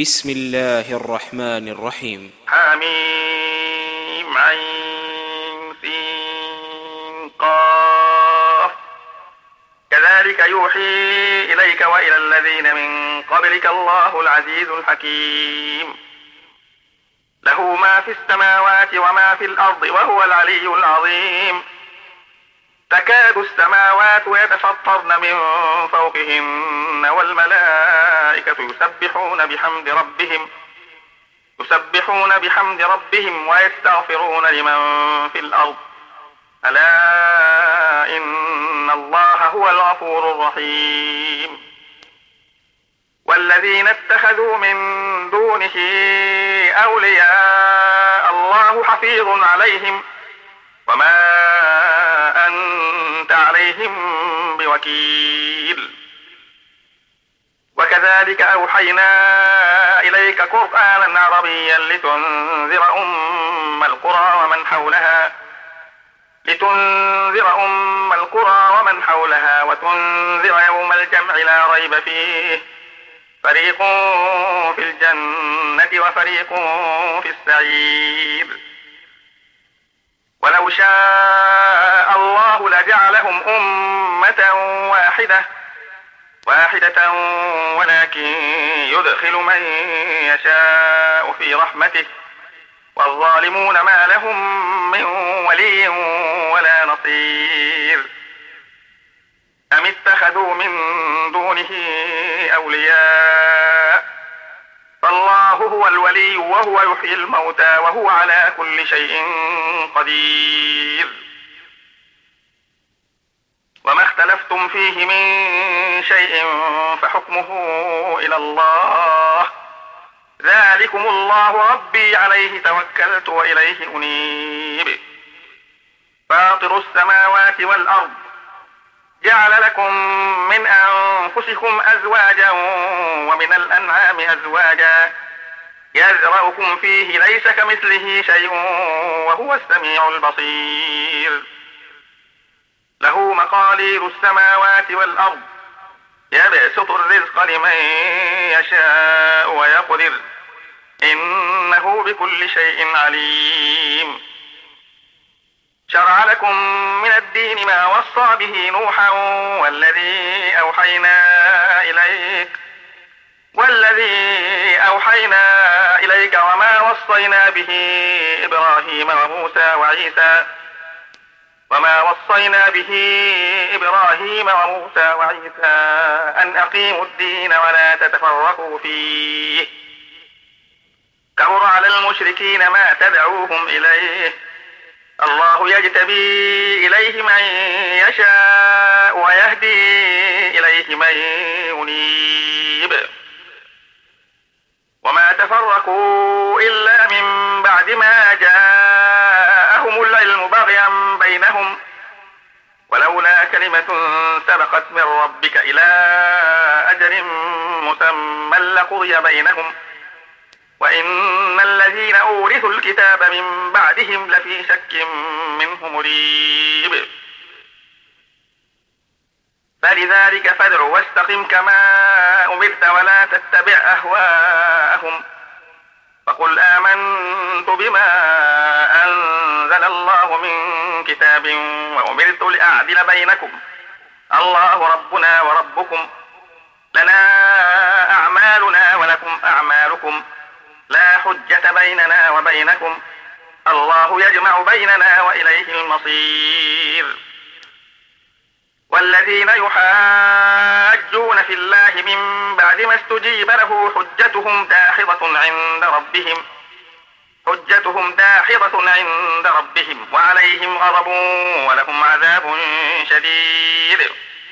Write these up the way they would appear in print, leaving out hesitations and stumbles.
بسم الله الرحمن الرحيم. حميم عين سين قاف. كذلك يوحي إليك وإلى الذين من قبلك الله العزيز الحكيم. له ما في السماوات وما في الأرض وهو العلي العظيم. تكاد السماوات يتفطرن من فوقهن والملائكة يسبحون بحمد ربهم ويستغفرون لمن في الأرض. ألا إن الله هو الغفور الرحيم. والذين اتخذوا من دونه أولياء الله حفيظ عليهم وما أنت عليهم بوكيل. وكذلك أوحينا إليك قرآنا عربيا لتنذر أم القرى ومن حولها وتنذر يوم الجمع لا ريب فيه، فريق في الجنة وفريق في السعير. ولو شاء الله لجعلهم أمة واحدة ولكن يدخل من يشاء في رحمته، والظالمون ما لهم من ولي ولا نصير. أم اتخذوا من دونه أولياء، فالله هو الولي وهو يحيي الموتى وهو على كل شيء قدير. وما اختلفتم فيه من شيء فحكمه إلى الله. ذلكم الله ربي عليه توكلت وإليه أنيب. فاطر السماوات والأرض، جعل لكم من أنفسكم أزواجا ومن الأنعام أزواجا يزرعكم فيه ليس كمثله شيء وهو السميع البصير. له مقاليد السماوات والأرض، يبسط الرزق لمن يشاء ويقدر، إنه بكل شيء عليم. شرع لكم من الدين ما وصى به نوحا والذي أوحينا إليك وما وصينا به إبراهيم وموسى وعيسى أن أقيموا الدين ولا تتفرقوا فيه. كبر على المشركين ما تدعوهم إليه، الله يجتبي إليه من يشاء ويهدي إليه من ينيب. وما تفرقوا إلا من بعد ما جاءهم العلم بغيا بينهم، ولولا كلمة سبقت من ربك إلى أجل مسمى لقضي بينهم، وإن الذين أورثوا الكتاب من بعدهم لفي شك منه مريب. فلذلك فادع واستقم كما أمرت ولا تتبع أهواءهم. فقل آمنت بما أنزل الله من كتاب وأمرت لأعدل بينكم، الله ربنا وربكم، لنا أعمالنا ولكم أعمالكم، لا حجة بيننا وبينكم، الله يجمع بيننا وإليه المصير. والذين يحاجون في الله من بعد ما استجيب له حجتهم داحضة عند ربهم وعليهم غضب ولهم عذاب شديد.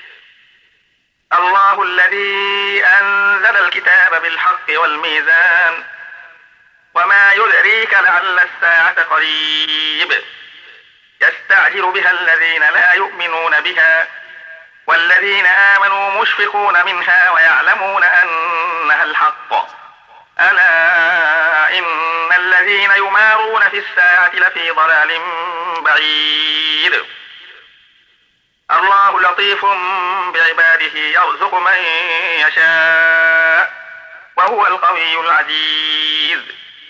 الله الذي أنزل الكتاب بالحق والميزان، وما يدريك لعل الساعة قريب. يستعجل بها الذين لا يؤمنون بها، والذين آمنوا مشفقون منها ويعلمون أنها الحق. ألا إن الذين يمارون في الساعة لفي ضلال بعيد. الله لطيف بعباده يرزق من يشاء وهو القوي العزيز.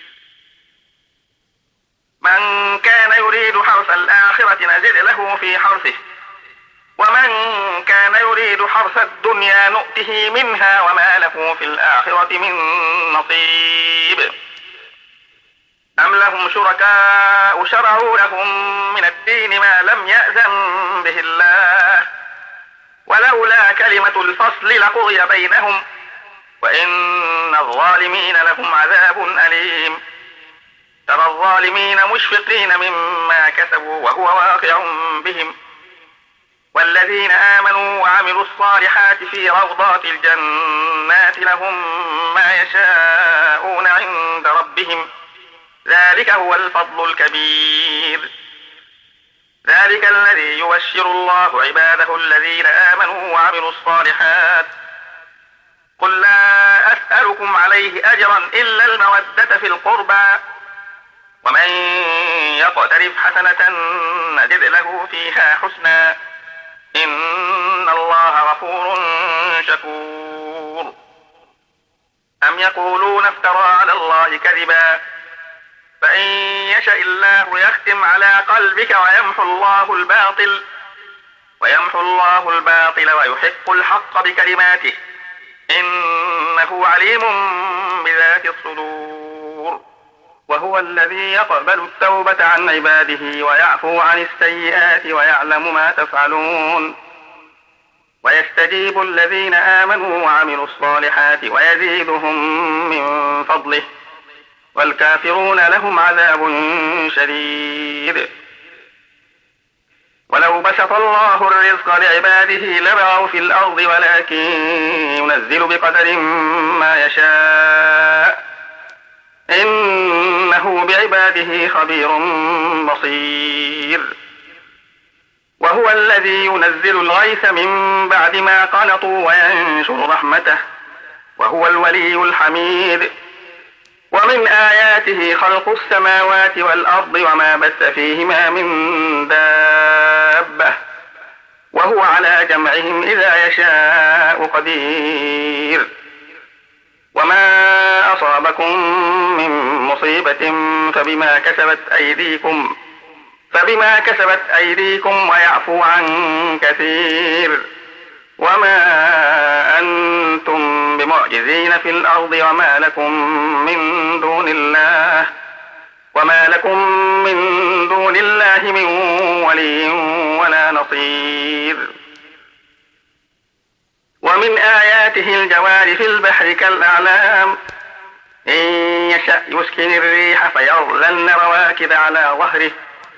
من كان يريد حرث الآخرة نزد له في حرثه ومن كان يريد حرث الدنيا نؤته منها وما له في الآخرة من نصيب. أم لهم شركاء شرعوا لهم من الدين ما لم يأذن به الله ولولا كلمة الفصل لقضي بينهم وإن الظالمين لهم عذاب أليم. ترى الظالمين مشفقين مما كسبوا وهو واقع بهم والذين آمنوا وعملوا الصالحات في روضات الجنات لهم ما يشاءون عند ربهم ذلك هو الفضل الكبير. ذلك الذي يبشر الله عباده الذين آمنوا وعملوا الصالحات قل لا أسألكم عليه أجرا إلا المودة في القربى ومن يقترف حسنة نزد له فيها حسنا إن الله غفور شكور. أم يقولون افترى على الله كذبا فإن يشاء الله يختم على قلبك ويمحو الله الباطل ويحق الحق بكلماته إنه عليم بذات الصدور. وهو الذي يقبل التوبة عن عباده ويعفو عن السيئات ويعلم ما تفعلون ويستجيب الذين آمنوا وعملوا الصالحات ويزيدهم من فضله والكافرون لهم عذاب شديد. ولو بسط الله الرزق لعباده لبغوا في الأرض ولكن ينزل بقدر ما يشاء إنه بعباده خبير بصير. وهو الذي ينزل الغيث من بعد ما قنطوا وينشر رحمته وهو الولي الحميد. ومن آياته خلق السماوات والأرض وما بث فيهما من دابة وهو على جمعهم إذا يشاء قدير. وما أصابكم من مصيبة فبما كسبت أيديكم ويعفو عن كثير. وما أنتم بمعجزين في الأرض وما لكم من دون الله من ولي ولا نصير. ومن آياته الجوار في البحر كالأعلام إن يشأ يسكن الريح فيظللن رواكد على ظهره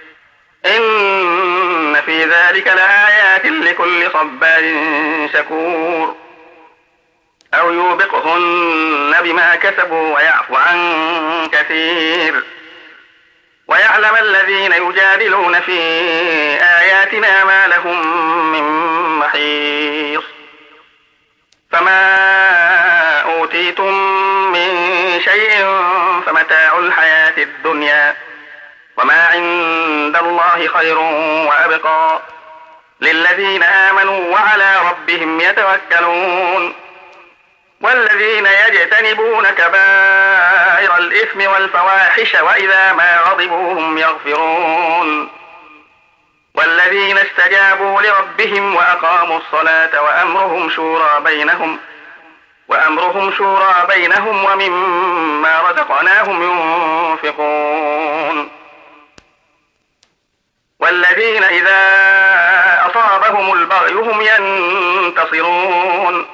إن في ذلك لآيات لكل صبار شكور. أو يوبقهن بما كسبوا ويعفو عن كثير. ويعلم الذين يجادلون في آياتنا ما لهم من محيص. فما أوتيتم من شيء فمتاع الحياة الدنيا وما عند الله خير وأبقى للذين آمنوا وعلى ربهم يتوكلون. والذين يجتنبون كبائر الإثم والفواحش وإذا ما غضبوا هم يغفرون. والذين استجابوا لربهم وأقاموا الصلاة وأمرهم شورى بينهم ومما رزقناهم ينفقون. والذين إذا أصابهم البغي هم ينتصرون.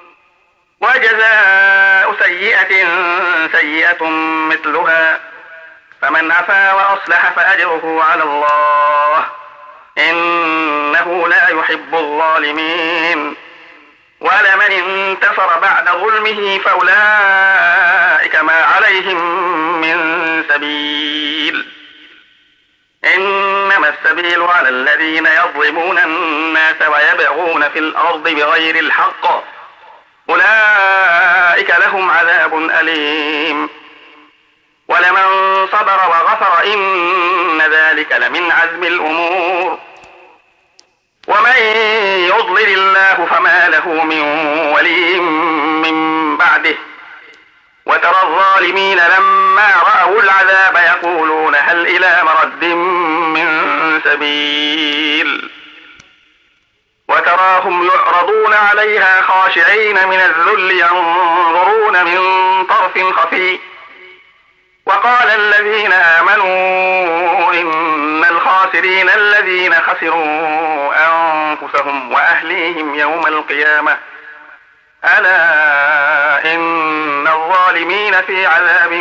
وجزاء سيئة مثلها فمن عفا وأصلح فأجره على الله إنه لا يحب الظالمين. ولمن انتصر بعد ظلمه فأولئك ما عليهم من سبيل إنما السبيل على الذين يظلمون الناس ويبغون في الأرض بغير الحق أولئك لهم عذاب أليم. ولمن صبر وغفر إن ذلك لمن عزم الأمور. ومن يضلل الله فما له من ولي من بعده وترى الظالمين لما رأوا العذاب يقولون هل إلى مرد من سبيل وتراهم يعرضون عليها خاشعين من الذل ينظرون من طرف خفي وقال الذين آمنوا إن الخاسرين الذين خسروا أنفسهم وأهليهم يوم القيامة ألا إن الظالمين في عذاب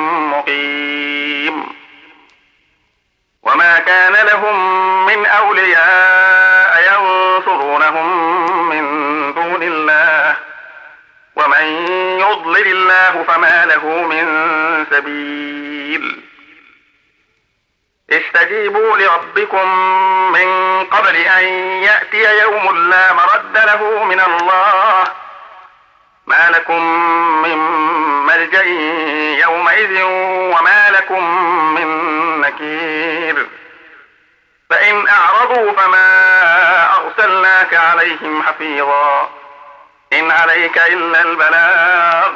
مقيم وما كان لهم من أولياء ينصرونهم من دون الله ومن يضلل الله فما له من سبيل استجيبوا لربكم من قبل أن يأتي يوم لا مرد له من الله ما لكم من ملجأ يومئذ وما لكم من نكير فإن أعرضوا فما أرسلناك عليهم حفيظا إن عليك إلا البلاغ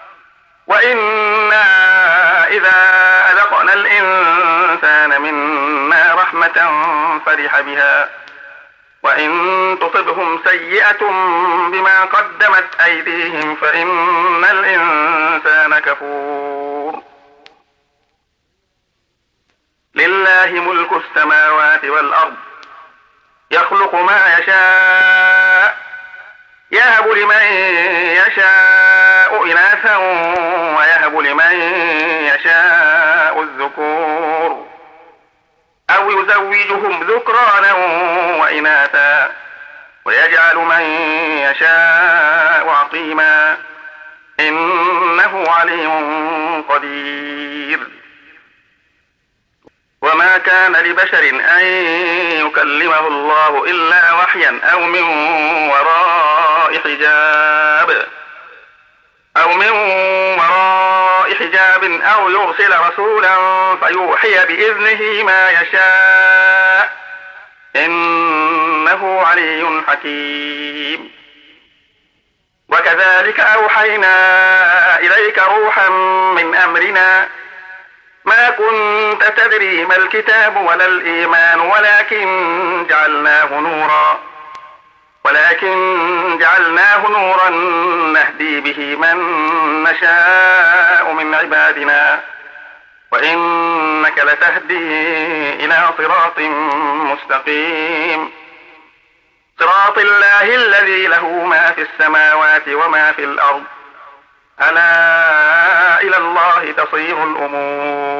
وإنا إذا أذقنا الإنسان منا رحمة فرح بها وإن تصبهم سيئة بما قدمت أيديهم فإن الإنسان كفور لله ملك السماوات والأرض يخلق ما يشاء يهب لمن يشاء إناثا ويهب لمن يشاء الذكور أو يزوجهم ذكرانا وإناثا ويجعل من يشاء عقيما إنه عليم قدير وما كان لبشر أن يكلمه الله إلا وحيا أو من وراء حجاب أو يرسل رسولا فيوحي بإذنه ما يشاء إنه علي حكيم وكذلك أوحينا إليك روحا من أمرنا ما كنت تدري ما الكتاب ولا الإيمان ولكن جعلناه نورا نهدي به من نشاء من عبادنا وإنك لتهدي إلى صراط مستقيم صراط الله الذي له ما في السماوات وما في الأرض ألا إلى الله تصير الأمور